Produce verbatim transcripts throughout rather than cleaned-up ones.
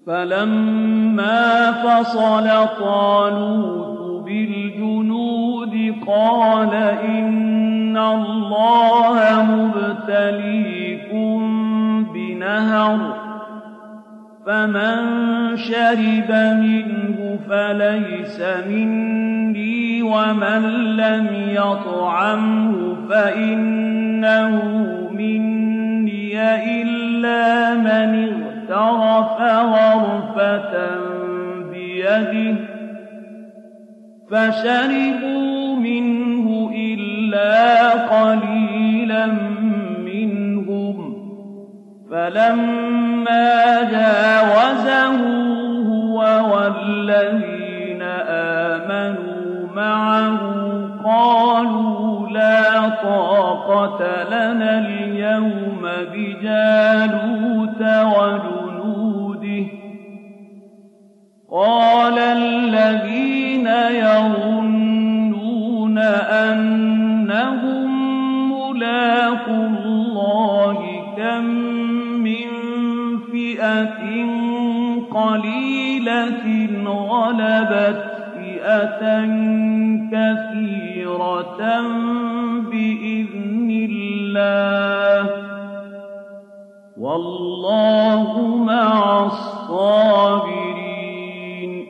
فلما فصل طالوت بالجنود قال إن الله مبتليكم بنهر فمن شرب منه فليس مني ومن لم يطعمه فإنه مني إلا من اغترف غرفة بيده فشربوا منه إلا قليلا منهم فلما جاوزه هو والذين آمنوا معه قالوا لا طاقة لنا اليوم بجالوت وجنوده قال الذين يظنون أنهم ملاقو الله كم من فئة قليلة غلبت فئة كثيرة بإذن الله والله مع الصابرين.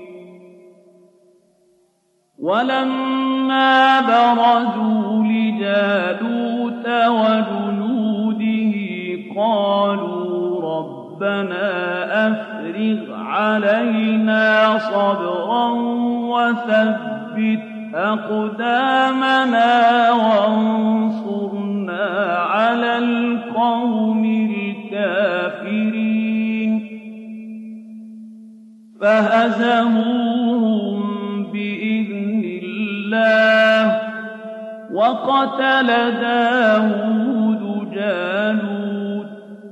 ولما برزوا لجالوت وجنوده قالوا ربنا أفرغ علينا صبرا وثبت أقدامنا وانصرنا على القوم الكافرين فهزموهم بإذن الله وقتل داود جالوت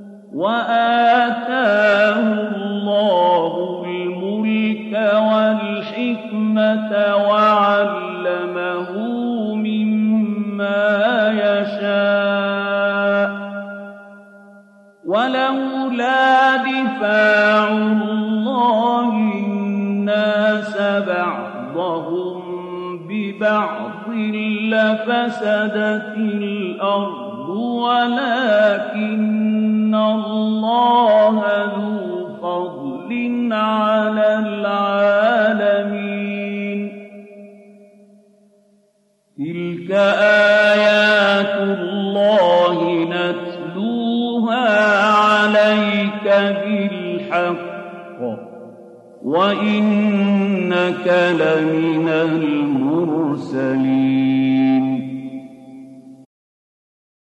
وآتاه الله الملك والحكمة وعلمه مما يشاء ولولا دفاع الله الناس بعضهم ببعض لفسدت الأرض ولكن الله ذو فضل على العالمين. تلك آيات الله نتلوها عليك بالحق وإنك لمن المرسلين.